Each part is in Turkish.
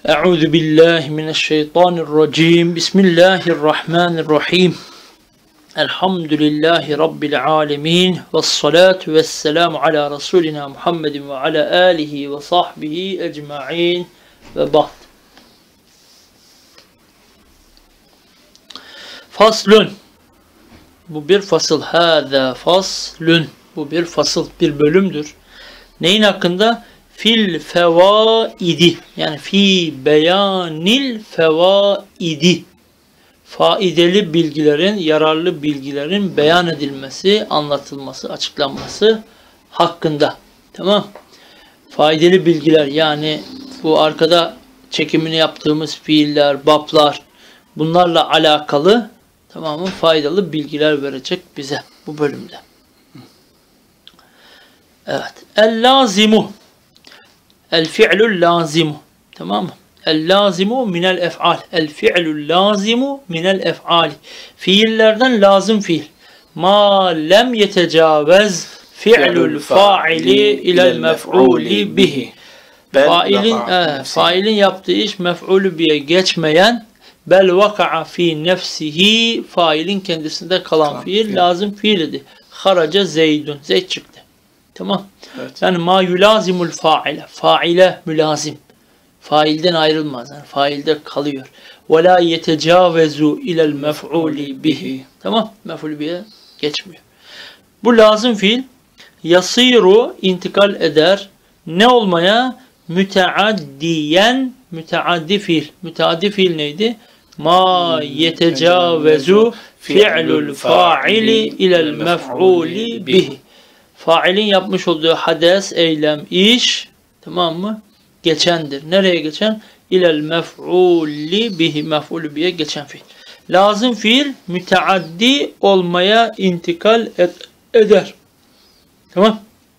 Euzu billahi mineşşeytanirracim. Bismillahirrahmanirrahim. Elhamdülillahi rabbil alamin. Ves salatu vesselamu ala rasulina Muhammedin ve ala alihi ve sahbihi ecmaîn. Ve ba'd. Faslun. Bu bir fasıl. Hâzâ faslun. Bu bir fasıl, bir bölümdür. Neyin hakkında? Fil fevaidi, yani fi beyanil fevaidi, faydalı bilgilerin, yararlı bilgilerin beyan edilmesi, anlatılması, açıklanması hakkında. Tamam. Faydalı bilgiler, yani bu arkada çekimini yaptığımız fiiller, bablar, bunlarla alakalı, tamam mı, faydalı bilgiler verecek bize bu bölümde. Evet. El-lazimu. El-fi'lul lazimu. Tamam mı? El-lazimu minel ef'al. El-fi'lul lazimu minel ef'ali. Fiillerden lazım fiil. Ma lem yetecavez fi'lul fa'ili ilel mef'uli bihi. Failin yaptığı iş mef'ulü biye geçmeyen, bel vaka'a fi nefsihi, failin kendisinde kalan fiil lazım fiilidir. Haraca zeydun. Zeyd çıktı. Tamam. Evet. Yani ma yulazimul fa'ile. Faile mülazim. Failden ayrılmaz. Yani failde kalıyor. Ve la yetecavezu ilel mef'uli bihi. Tamam. Mef'ul bihe geçmiyor. Bu lazım fiil yasiru, intikal eder. Ne olmaya? Müteaddiyen, müteaddi fiil. Müteaddi fiil neydi? Ma yetecavezu fi'lul fa'ili ilel mef'uli bihi. Failin yapmış olduğu hades, eylem, iş, tamam mı? Geçendir. Nereye geçen? İlel mef'uli bihi, mef'ulü biye geçen fiil. Lazım fiil müteaddi olmaya intikal eder. Tamam.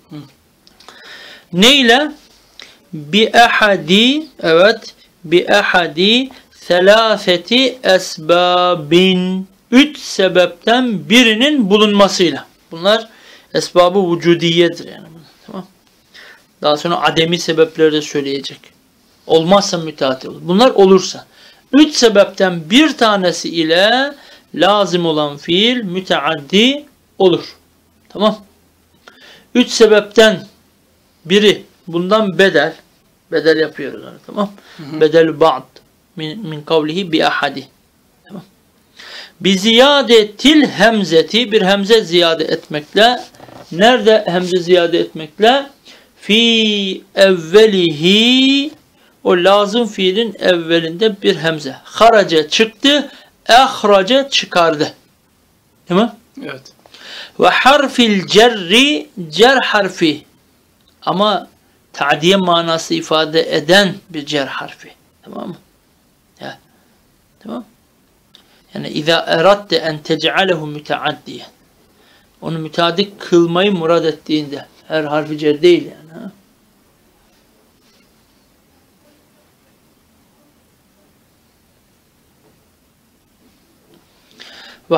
Neyle? Bi ehadi, evet, bi ehadi selâfeti esbabin. 3 sebepten birinin bulunmasıyla. Bunlar esbabı vücudiyedir yani. Tamam. Daha sonra ademi sebepleri de söyleyecek. Olmazsa müteaddi olur. Bunlar olursa. 3 sebepten bir tanesi ile lazım olan fiil müteaddi olur. Tamam. 3 sebepten biri, bundan bedel. Bedel yapıyoruz. Tamam. Bedel ba'd min kavlihi bi ahadi. Tamam. Bi ziyadetil hemzeti, bir hemze ziyade etmekle. Nerede hemze ziyade etmekle? Fi evvelihi, o lazım fiilin evvelinde bir hemze. Haraca çıktı, ehraca çıkardı. Değil mi? Evet. Ve harfil cerri, cer harfi. Ama ta'diye manası ifade eden bir cer harfi. Tamam mı? Ya. Tamam. Yani İza eradte en tec'alehu müteaddiyen. Onu müteaddi kılmayı murad ettiğinde, her harfi cer değil yani. Ha? Ve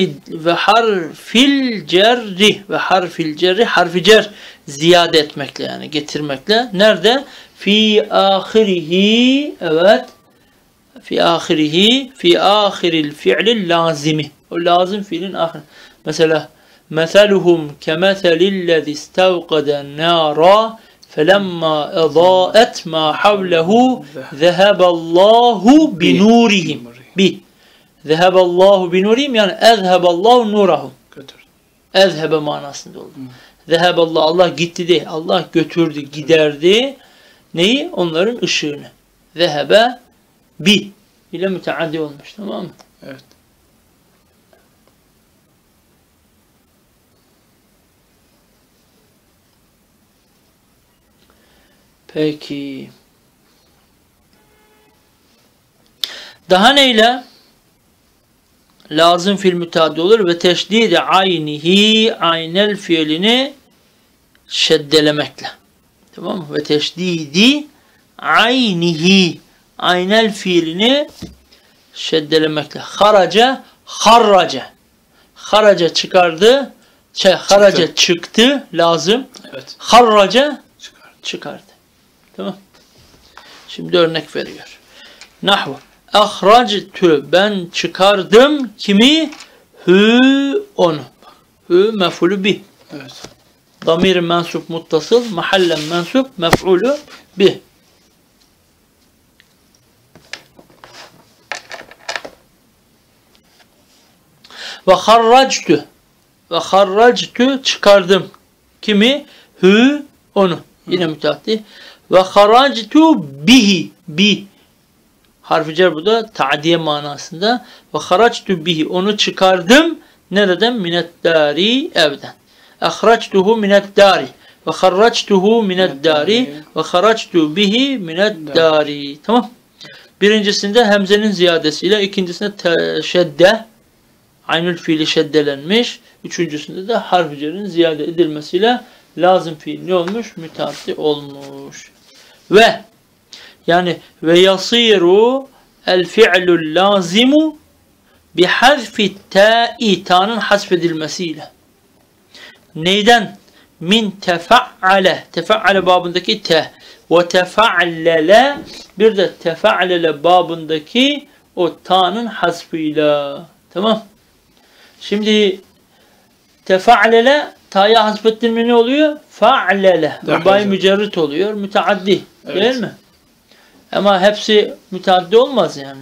harfil cerri, harfi cer ziyade etmekle, yani getirmekle. Nerede? Fi ahirihi, evet. Fi ahiril fi'lil lazimi. O lazım fiilin ahir. Mesela مثلهم كمثل الذي استوقد النار فلما أضاءت ما حوله ذهب الله بنورهم. ذهب الله بنورهم, yani اذهب الله نورهم. Ezhebe manasında oldu. ذهب Allah, Allah gitti de, Allah götürdü, giderdi. Neyi? Onların ışığını. ذهب bi ile müteaddi olmuş. Tamam mı? Evet. Peki. Daha neyle? Lazım fiil müteaddi olur ve teşdid-i aynihi, aynel fiilini şeddelemekle. Tamam mı? Ve teşdid-i aynihi, aynel fiilini şeddelemekle. Haraca, harraca. Haraca çıkardı. Haraca çıktı lazım. Evet. Harraca çıkardı. Tamam. Şimdi örnek veriyor. Nahvu. Ahractü, ben çıkardım kimi? Hü, onu. Hü mef'ulü bih. Evet. Damir mensup muttasıl, mahallen mensup, mef'ulü bih. Ve harractü. Ve harractü, çıkardım. Kimi? Hü, onu. Yine müteaddi. Ve harractü bihi. Bi. Harf-i cer burada ta'diye manasında. Ve harractü bihi. Onu çıkardım. Nereden? Mineddari, evden. Ahractuhu mineddari. Ve harractuhu mineddari. Ve harractu bihi mineddari. Tamam. Birincisinde hemzenin ziyadesiyle, ikincisinde şedde. Aynül fiili şeddelenmiş. Üçüncüsünde de harf-i cerin ziyade edilmesiyle lazım fiil ne olmuş? Müteaddi olmuş. Ve yani ve yasiru el fi'lul lazimu bi harfi ta'i, ta'nın hasfedilmesiyle. Neyden? Min tefa'ale. Tefa'ale babındaki te. Ve tefa'lele, bir de tefa'lele babındaki o ta'nın hasfıyla. Tamam. Şimdi tefa'lele, ta'ya hasfettirme ne oluyor? Fa'lele. Rubai mücerrit oluyor. Müteaddi. Evet. Değil mi? Ama hepsi müteaddi olmaz yani.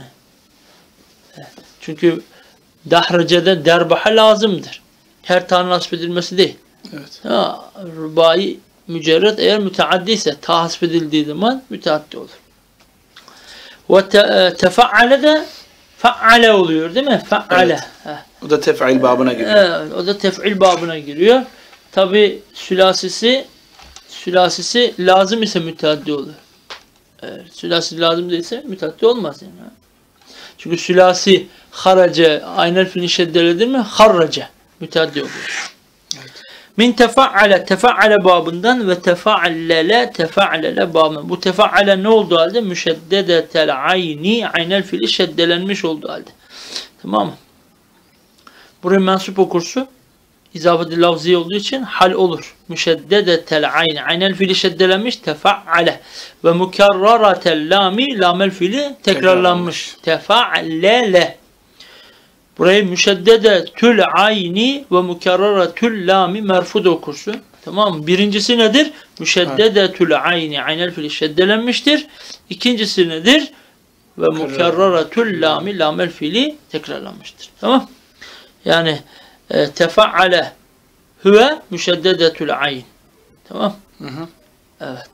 Çünkü dahracede derbaha lazımdır. Her ta'nın hasfedilmesi değil. Evet. Rubai mücerret eğer müteaddi ise ta hasfedildiği zaman müteaddi olur. Ve tefa'ale de fa'ale oluyor değil mi? Fa'ale. Evet. O da tef'il babına giriyor. Evet, o da tef'il babına giriyor. Tabi sülasisi lazım ise müteaddi olur. Sülasi lazım değilse müteaddi olmaz yani. Çünkü sülasi harace aynel fiilin şeddeledir mi? Harrace müteaddi oluyor. Evet. Min tefa'ale babından ve tefa'lele babından. Bu tefa'ale ne olduğu halde? Müşeddedetel ayni, aynel fiili şeddelenmiş olduğu halde. Tamam mı? Burayı mensup okursu izafet-i lafzi olduğu için hal olur. Müşeddedetel ayni, aynel fiili şeddelenmiş, tefa'ale. Ve mukarraratel lami, lamel fiili tekrarlanmış. Tefa'lele. Burayı müşeddedetül ayni ve mukarraratül lami merfud okursun. Tamam mı? Birincisi nedir? Müşeddedetül ayni, aynel fiili şeddelenmiştir. İkincisi nedir? Ve mukarraratül lami, lamel fiili tekrarlanmıştır. Tamam? Yani tefa'ale huve müşeddedetül ayn. Tamam? Evet.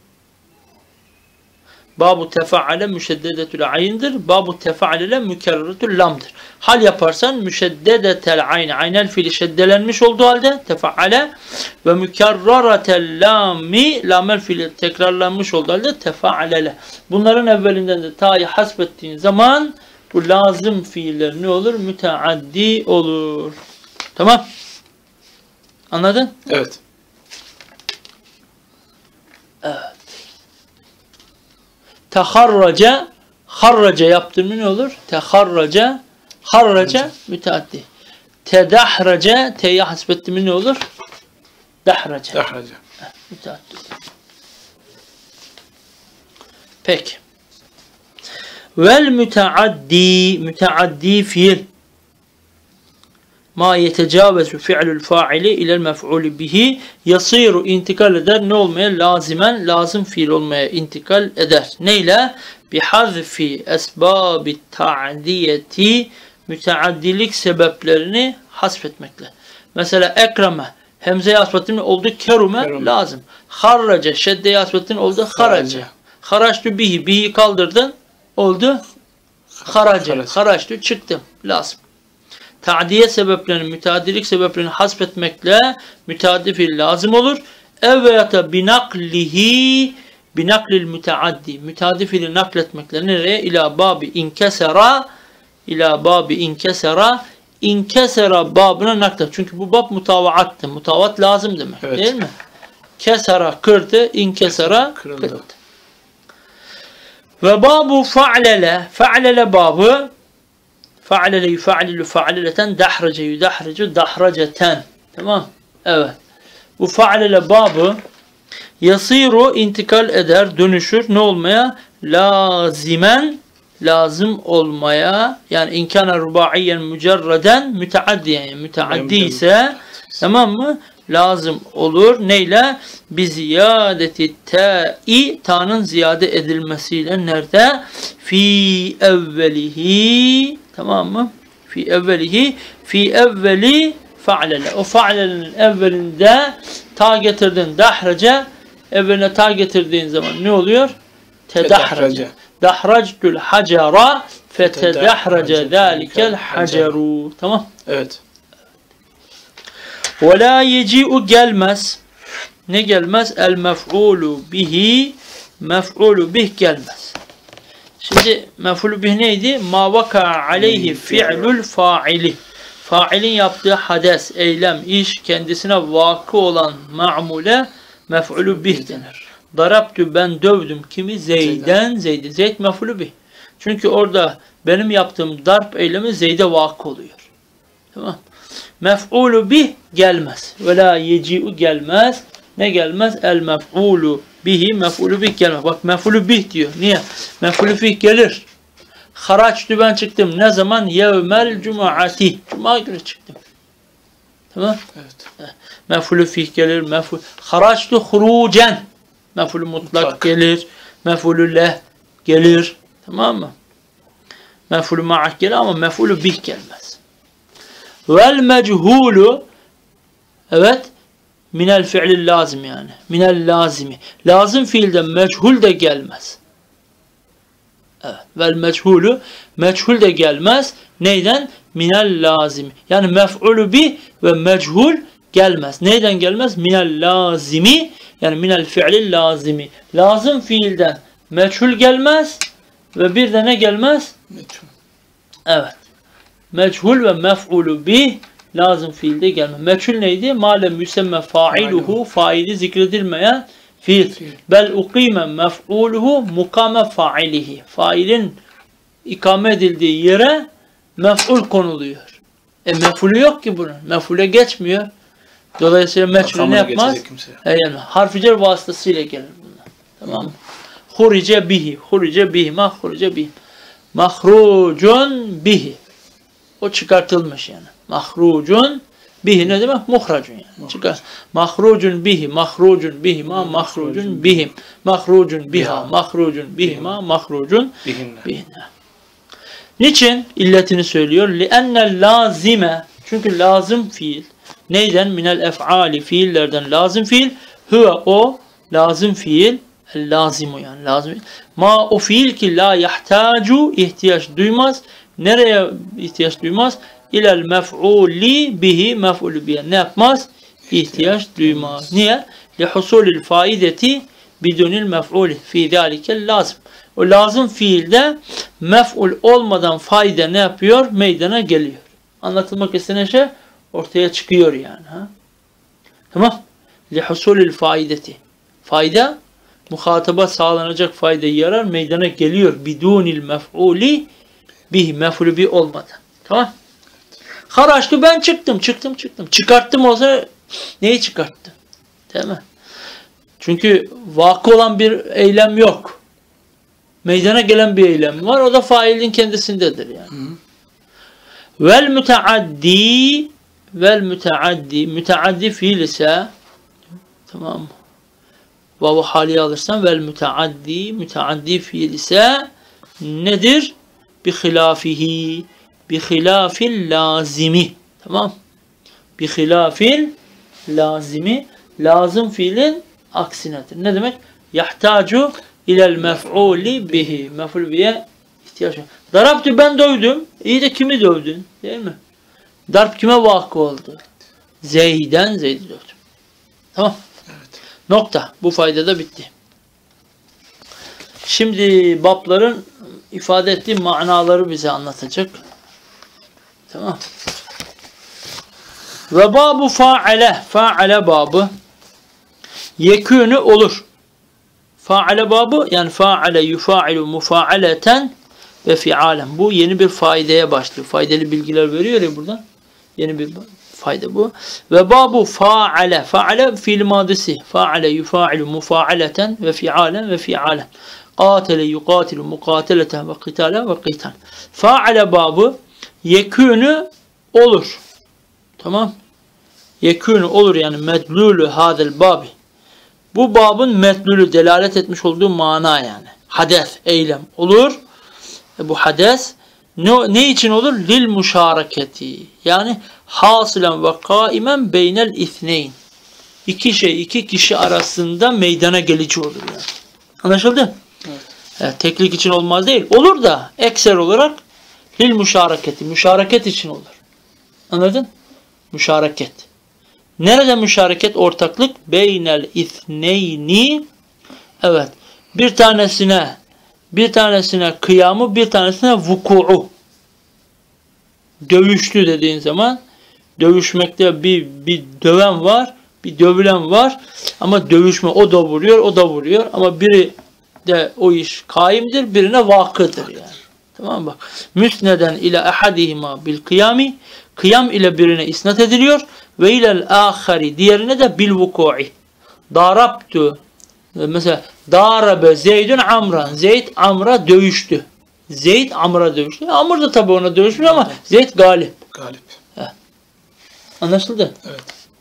Babu tefa'ale müşeddedetül ayn'dir. Babu tefa'ale mükerreretül lam'dır. Hal yaparsan müşeddedetel ayn, aynel fiili şeddelenmiş olduğu halde tefa'ale ve mükerreretel lami, lamel fiili tekrarlanmış olduğu halde tefa'alele. Bunların evvelinden de ta'yı hasbettiğin zaman bu lazım fiiller ne olur? Müteaddi olur. Tamam. Anladın? Evet. Evet. Teharraca, harraca yaptın mı ne olur? Teharraca, harraca müteaddi. Tedahraca, t'ye hasbettin mi ne olur? Dahraca. Dahraca. Müteaddi. Peki. Vel müteaddi fiil ma yetecavezu fi'lül fa'ili ilel mef'ulü bihi yasiru, intikal eder ne olmaya? Lazimen, lazım fiil olmaya intikal eder. Neyle? Bihazfi esbabit ta'diyeti, müteaddilik sebeplerini hasfetmekle. Mesela ekreme, hemzeye hasfettin oldu kerume, lazım. Harrace, şeddeye hasfettin oldu harace. Haraçtü bihi, bihi kaldırdın oldu harace. Haraçtü çıktım, lazım. Ta'diye sebeplerini, müteaddilik sebeplerini hasfetmekle müteaddi fiil lazım olur. Evveyata binaklil müteaddi. Müteaddi fiili nakletmekle nereye? İlâ babi inkesera, İlâ babi inkesera, inkesera babına naklet. Çünkü bu bab mutavaattı. Mutavaat lazım demek. Evet. Değil mi? Kesera kırdı, inkesera kırıldı. Ve babu fa'lele babı, fa'lele yufa'lilu fa'lileten, dahrace yudahricu dahraceten. Tamam. Evet. Bu fa'lele babı yasiru, intikal eder, dönüşür ne olmaya? lazimen lazım olmaya, yani inkâne rubaiyen mücerreden müteaddiyen, yani müteaddi ise tamam mı? Lazım olur. Neyle? Bi ziyadeti ta'i, ta'nın ziyade edilmesiyle. Nerede? Fi evvelihi, tamam mı? Fi evvelihi, fi evveli fa'lele. O fa'lelerin evvelinde ta getirdin, dahrece, evveline ta getirdiğin zaman ne oluyor? Tedahrece. Dahractul hacera fetedahrace zâlikel haceru. Tamam. Evet. Ve la yeci'u gelmez. Ne gelmez? El mef'ulu bihi, mef'ulu bih gelmez. Şimdi mef'ulu bih neydi? Ma vaka aleyhi fi'lul fa'ili. Fa'ilin yaptığı hades, eylem, iş kendisine vakı olan ma'mule mef'ulu bih denir. Darabtü, ben dövdüm kimi? Zeyden, Zeyd'i. Zeyd mef'ulu bih. Çünkü orada benim yaptığım darp eylemi Zeyd'e vakı oluyor. Tamam. Mef'ulu bih gelmez. Ve la yeci'u gelmez. Ne gelmez? El mef'ulu bihi, mef'ulu bih gelmez. Bak mef'ulu bih diyor. Niye? Mef'ulu bih gelir. Haraçtü, ben çıktım. Ne zaman? Yevmel cumaati. Cuma günü çıktım. Tamam. Evet. Mef'ulu bih gelir. Mef'ul. Haraçtü hurucen. Mef'ulu mutlak gelir. Mef'ulu leh gelir. Tamam mı? Mef'ulu ma'ak gelir ama mef'ulu bih gelmez. Vel mechulu, evet, minel fi'lil lazim yani. Minel lazimi. Lazım fiilden meçhul de gelmez. Evet. Vel mechulu, meçhul de gelmez. Neyden? Minel lazimi. Yani mef'ulu bih ve meçhul gelmez. Neyden gelmez? Minel lazimi, yani minel fi'lil lazimi. Lazım fiilden meçhul gelmez ve bir de ne gelmez? Meçhul. Evet. Meçhul ve mef'ulu bih lazım fiilde gelmez. Meçhul neydi? Malem yüsemme fa'iluhu, faili zikredilmeyen fiil. Bel ukime mef'uluhu mukame fa'ilihi. Failin ikame edildiği yere mef'ul konuluyor. Mef'ulü yok ki bunun. Mef'ule geçmiyor. Dolayısıyla meçhulü ne yapmaz? Yani harf-i cer vasıtasıyla gelir bunlar. Tamam mı? Hurice bihi. Hurice bihi. Mahruce bihi. Mahrucun bihi. O çıkartılmış yani. Mahrucun bihi ne demek? Muhracun yani. Çıkar. Mahrucun bihi, mahrucun bihima, mahrucun bihim, mahrucun biha, mahrucun bihima, mahrucun bihinne. Niçin? İlletini söylüyor. لِأَنَّ lazime, çünkü lazım fiil. Neyden? Minel ef'ali, fiillerden lazım fiil. Huve, o lazım fiil. Lazimu yani lazım. Ma, o fiil ki la yahtacu, ihtiyaç duymaz. Nereye ihtiyaç duymaz? İlel mef'uli bihi, mef'ulu bihi. Ne yapmaz? İhtiyaç duymaz. Niye? Lihusulil faideti bidunil mef'uli fi zalikel lazım. O lazım fiilde mef'ul olmadan faide ne yapıyor? Meydana geliyor. Anlatılmak istenen şey ortaya çıkıyor yani. Ha? Tamam. Lihusulil faideti. Fayda, muhataba sağlanacak fayda, yarar meydana geliyor. Bidunil mef'uli bihi, mef'ulü bi olmadan. Tamam. Haraçtı, ben çıktım. Çıkarttım olsa neyi çıkarttı? Değil mi? Çünkü vakı olan bir eylem yok. Meydana gelen bir eylem var. O da failin kendisindedir yani. Vel müteaddi, müteaddi fiil ise, tamam mı? Vavu haliye alırsan vel müteaddi fiil ise nedir? Bi hilafihi, bi hilafil lazimi. Tamam. Bi hilafil lazimi, lazım fiilin aksinedir. Ne demek? Yahtacu ilel mef'uli bihi. Mef'ul biye ihtiyaç var. Darabtü, ben dövdüm. İyi de kimi dövdün? Değil mi? Darp kime vakı oldu? Zeyd'i dövdüm. Tamam. Evet. Nokta. Bu fayda da bitti. Şimdi babların ifade ettiği manaları bize anlatacak. Tamam. Ve babu fa'ale. Fa'ale babı yekûnü olur. Fa'ale babı yani fa'ale yufa'ilu mufa'aleten ve fi'alen. Bu yeni bir faideye başlıyor. Faydalı bilgiler veriyor ya buradan. Yeni bir fayda bu. Ve babu fa'ale. Fa'ale fiil madisi. Fa'ale yufa'ilu mufa'aleten ve fi'alen ve fi'alen. Qatele yuqatilu muqateleten ve qitalen ve qitan. Faale babı yekûnü olur. Tamam. Yekûnü olur yani medlulü hadel babi. Bu babın medlulü delalet etmiş olduğu mana yani. Hades, eylem olur. Bu hades ne için olur? Lil müşareketi. Yani hasılen ve kaimen beynel ithneyn. İki kişi arasında meydana gelici olur yani. Anlaşıldı? Evet, teklik için olmaz değil. Olur da ekser olarak lil müşareketi. Müşareket için olur. Anladın? Müşareket. Nerede müşareket? Ortaklık. Beynel ithneyni. Evet. Bir tanesine kıyamı, bir tanesine vuku'u. Dövüştü dediğin zaman dövüşmekte bir döven var, bir dövülen var ama dövüşme o da vuruyor, o da vuruyor ama biri de o iş kaimdir, birine vakıdır yani. Tamam mı? Bak. Müsneden ile ahadihima bil kıyami, kıyam ile birine isnat ediliyor ve ilel ahari, diğerine de bil vuku'i. Darabtu, mesela darabe Zeydun Amran, Zeyd Amr'a dövüştü. Zeyd Amr'a dövüştü. Amr da tabi ona dövüşmüş ama Zeyd galip. Galip. Anlaşıldı? Evet.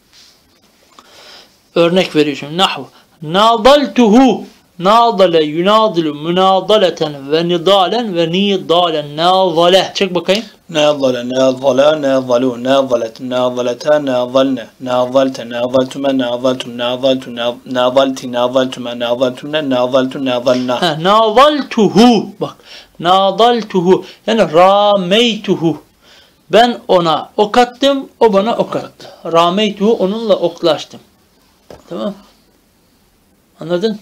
Örnek veriyor şimdi. Nahvu. Nadaltuhu. Nadale yunadilu münadaleten ve nidalen ve nidalen. Nadale. Çek bakayım. Nazale, nazala, nazalu, nazalet, nazaleta, nazalne, nazalte, nazaltume, nazaltum, nazaltu, nazalti, nazaltume, nazaltumne, nazaltu, nazalna. Nadaltuhu. Bak. Nadaltuhu. Yani rameytuhu. Ben ona ok attım, o bana ok attı. Rameytuhu, onunla oklaştım. Tamam. Anladın?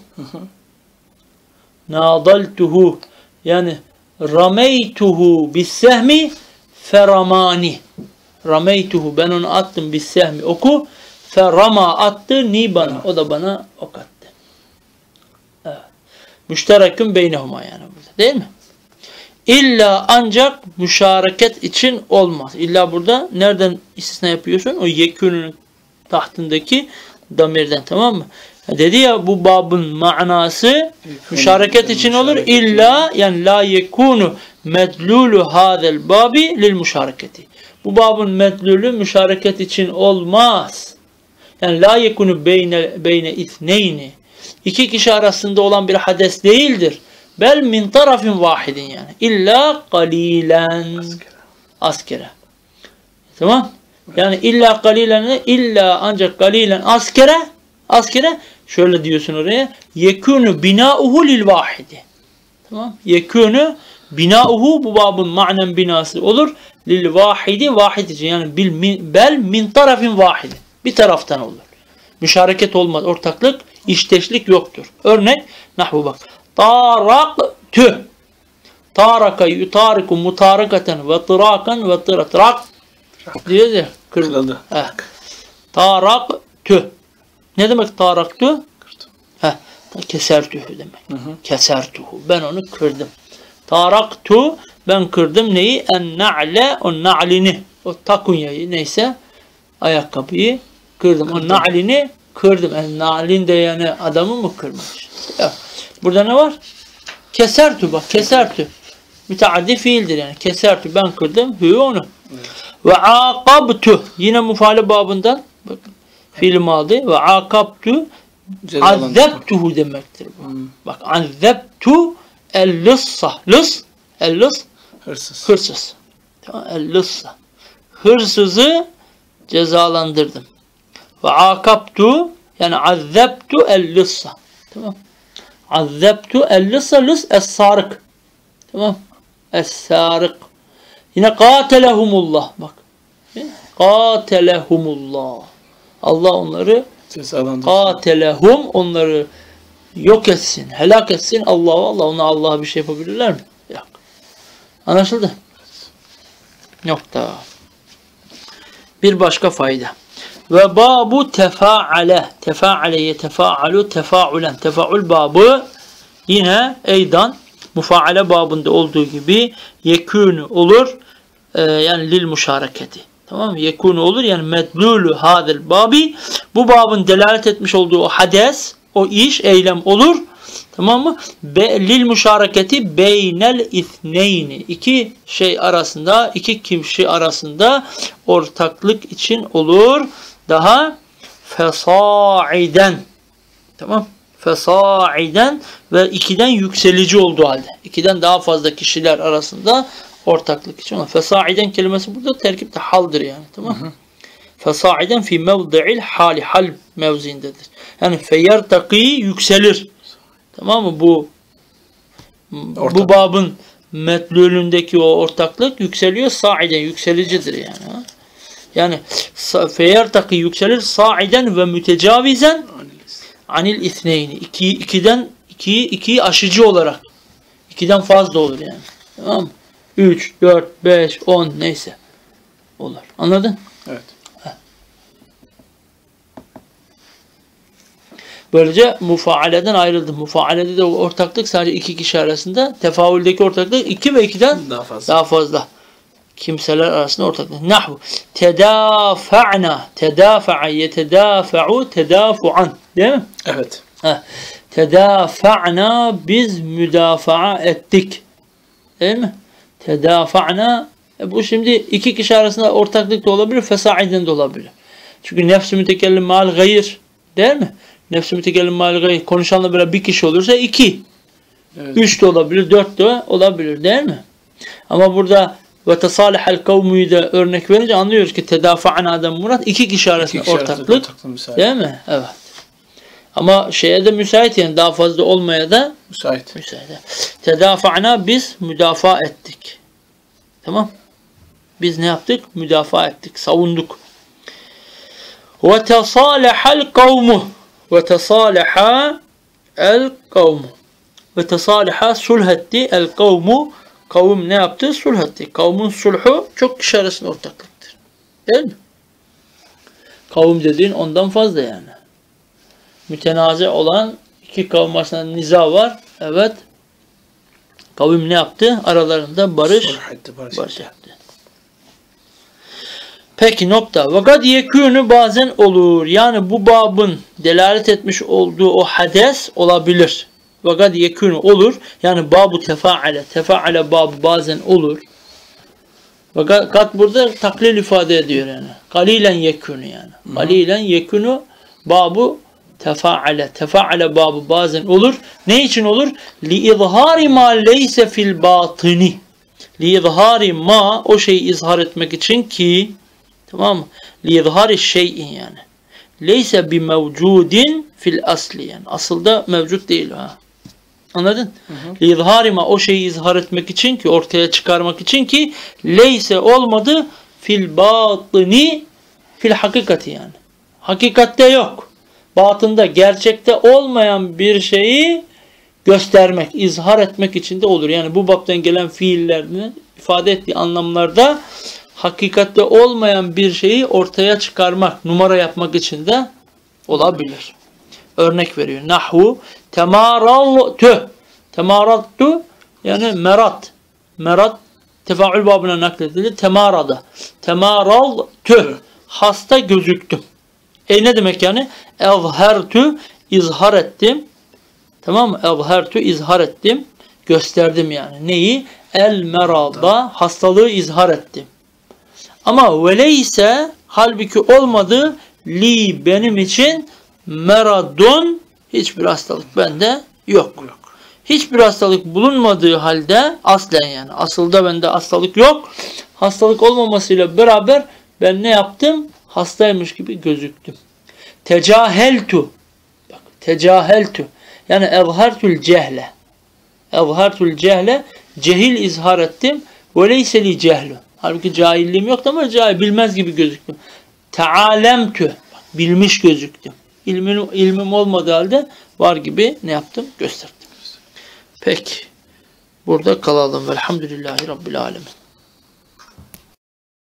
Nadaltuhu. Yani rameytuhu bissehmi feramani. Rameytuhu, ben onu attım bissehmi oku. Ferama attı ni bana. O da bana ok attı. Evet. Müşterekün beynehuma yani burada. Değil mi? İlla ancak müşareket için olmaz. İlla burada nereden istisna yapıyorsun? O yekûnün tahtındaki damirden, tamam mı? Dedi ya bu babın manası müşareket için olur. İlla yani la yekûnu medlulu hadel babi lil müşareketi. Bu babın medlulü müşareket için olmaz. Yani la yekûnu beyne ithneyni. İki kişi arasında olan bir hades değildir. Bel min tarafin vahidin yani. İlla kalilen askere. Tamam? Yani illa kalilen, illa ancak kalilen askere şöyle diyorsun oraya. Yekûnü binâuhu lil vahidi. Tamam? Yekûnü binâuhu, bu babın manen binası olur. Lil vahidi, vahid için yani bel min tarafin vahidi. Bir taraftan olur. Müşareket olmaz. Ortaklık, işteşlik yoktur. Örnek nahvu bak. Taraktü. Taraka yutariku mutarakaten ve tırakan ve tırak diyor ya. Kırıldı. Taraktü. Ne demek taraktü? Kesertühü demek. Kesertühü. Ben onu kırdım. Taraktu, ben kırdım neyi? En-na'le, o na'lini. O takunyayı neyse ayakkabıyı kırdım. O na'lini kırdım. En-na'lin de yani adamı mı kırmış? Ya. Burada ne var? Kesertü bak. Kesertü. Müteaddi fiildir yani. Kesertü, ben kırdım. Hü onu. Ve aqabtu. Yine mufale babından. Bakın. Fiil madı. Ve aqabtu. Azzebtuhu demektir bu. Bak. Azzebtu el-lissa. El-lis. Hırsız. Tamam. El-lissa. Hırsızı cezalandırdım. Ve aqabtu yani azzebtu el-lissa. Tamam. Azzebtu el-lissa. Lis es-sarık. Tamam. Es-sarık. Yine katelehumullah. Bak. Katelehumullah. Allah onları katelehum, onları yok etsin, helak etsin. Allah ona Allah'a bir şey yapabilirler mi? Yok. Anlaşıldı? Nokta. Bir başka fayda. Ve babu tefaale. Tefaale yetefaalu tefaulen. Tefaul babı yine eydan mufaale babında olduğu gibi yekûnü olur. Yani lil müşareketi. Tamam mı? Yekûnü olur yani medlûlü hadel babi. Bu babın delalet etmiş olduğu o hades, o iş, eylem olur. Tamam mı? Lil müşareketi beynel ithneyni. İki şey arasında, iki kişi arasında ortaklık için olur. Daha fesa'iden. Tamam. Fesa'iden ve ikiden yükselici olduğu halde. İkiden daha fazla kişiler arasında ortaklık için olur. Fesa'iden kelimesi burada terkipte haldır yani. Tamam mı? Fesa'iden fi mevdi'il hali. Hal mevziindedir. Yani feyertaki yükselir. Tamam mı? Bu babın metlulündeki o ortaklık yükseliyor. Sa'iden yükselicidir yani. Yani feyertaki yükselir. Sa'iden ve mütecavizen anil ithneyni. İkiyi aşıcı olarak. İkiden fazla olur yani. Tamam mı? 3, 4, 5, 10 neyse. Olur. Anladın? Evet. Böylece mufaaleden ayrıldı. Mufaalede de ortaklık sadece iki kişi arasında. Tefaüldeki ortaklık 2 ve 2'den daha fazla. Kimseler arasında ortaklık. Nahvu. Tedafa'na. Tedafa'a yetedafa'u tedafu'an. Değil mi? Evet. Tedafa'na biz müdafaa ettik. Değil mi? Tedafa'na bu şimdi iki kişi arasında ortaklık da olabilir. Fesa'iden de olabilir. Çünkü nefs-i mütekellim mal gayr. Değil mi? Nefs-i mütekellim mal gayr. Konuşanla böyle bir kişi olursa 2. Evet. 3 de olabilir. 4 de olabilir. Değil mi? Ama burada ve tesalihel kavmuyu da örnek verince anlıyoruz ki tedafa'na'dan murat iki kişi arasında ortaklık. Değil mi? Evet. Ama şeye de müsait yani daha fazla olmaya da müsait. Tedafa'na biz müdafaa ettik. Tamam. Biz ne yaptık? Müdafaa ettik. Savunduk. Ve tesalihel kavmu. Ve tesaliha el kavmu. Ve tesaliha sulhetti el kavmu. Kavim ne yaptı? Sulh etti. Kavmin sulhu çok kişi arasında ortaklıktır. Değil mi? Kavim dediğin ondan fazla yani. Mütenazi olan iki kavim arasında niza var. Evet. Kavim ne yaptı? Aralarında barış yaptı. Peki nokta. Vakat yekûnü bazen olur. Yani bu babın delalet etmiş olduğu o hades olabilir. Vakat yekûnü olur. Yani babu tefaale. Tefaale babı bazen olur. Vakat burada taklil ifade ediyor yani. Kalilen yekûnü yani. Kalilen yekûnü babu tefaale. Tefaale babı bazen olur. Ne için olur? Li izhari ma leyse fil batini. Li izhari ma o şeyi izhar etmek için ki tamam mı? Li izhari şeyin yani. Leyse bi mevcudin fil asli yani. Asılda mevcut değil ha. Anladın? Li izhari ma o şeyi izhar etmek için ki ortaya çıkarmak için ki leyse olmadı fil batini fil hakikati yani. Hakikatte yok. Batında, gerçekte olmayan bir şeyi göstermek, izhar etmek için de olur. Yani bu baptan gelen fiillerini ifade ettiği anlamlarda hakikatte olmayan bir şeyi ortaya çıkarmak, numara yapmak için de olabilir. Örnek veriyor. Nahvu temaraltu. Temarattu yani merat. Merat tefaül babına nakledildi. Temarada. Temaraltu. Hasta gözüktüm. Ne demek yani? Ezhertu izhar ettim. Tamam mı? Ezhertu izhar ettim. Gösterdim yani. Neyi? El merada hastalığı izhar ettim. Ama veleyse halbuki olmadı li benim için meradun hiçbir hastalık bende yok. Hiçbir hastalık bulunmadığı halde aslen yani asılda bende hastalık yok. Hastalık olmamasıyla beraber ben ne yaptım? Hastaymış gibi gözüktüm. Tecaheltu. Bak, tecaheltu. Yani evhartul cehle. Evhartul cehle. Cehil izhar ettim. Ve leyse li cehlu. Halbuki cahilliğim yoktu ama cahil bilmez gibi gözüktüm. Tealemtu. Bak, bilmiş gözüktüm. İlmim olmadığı halde var gibi ne yaptım? Gösterdim. Peki. Burada kalalım. Velhamdülillahi Rabbil Alemin.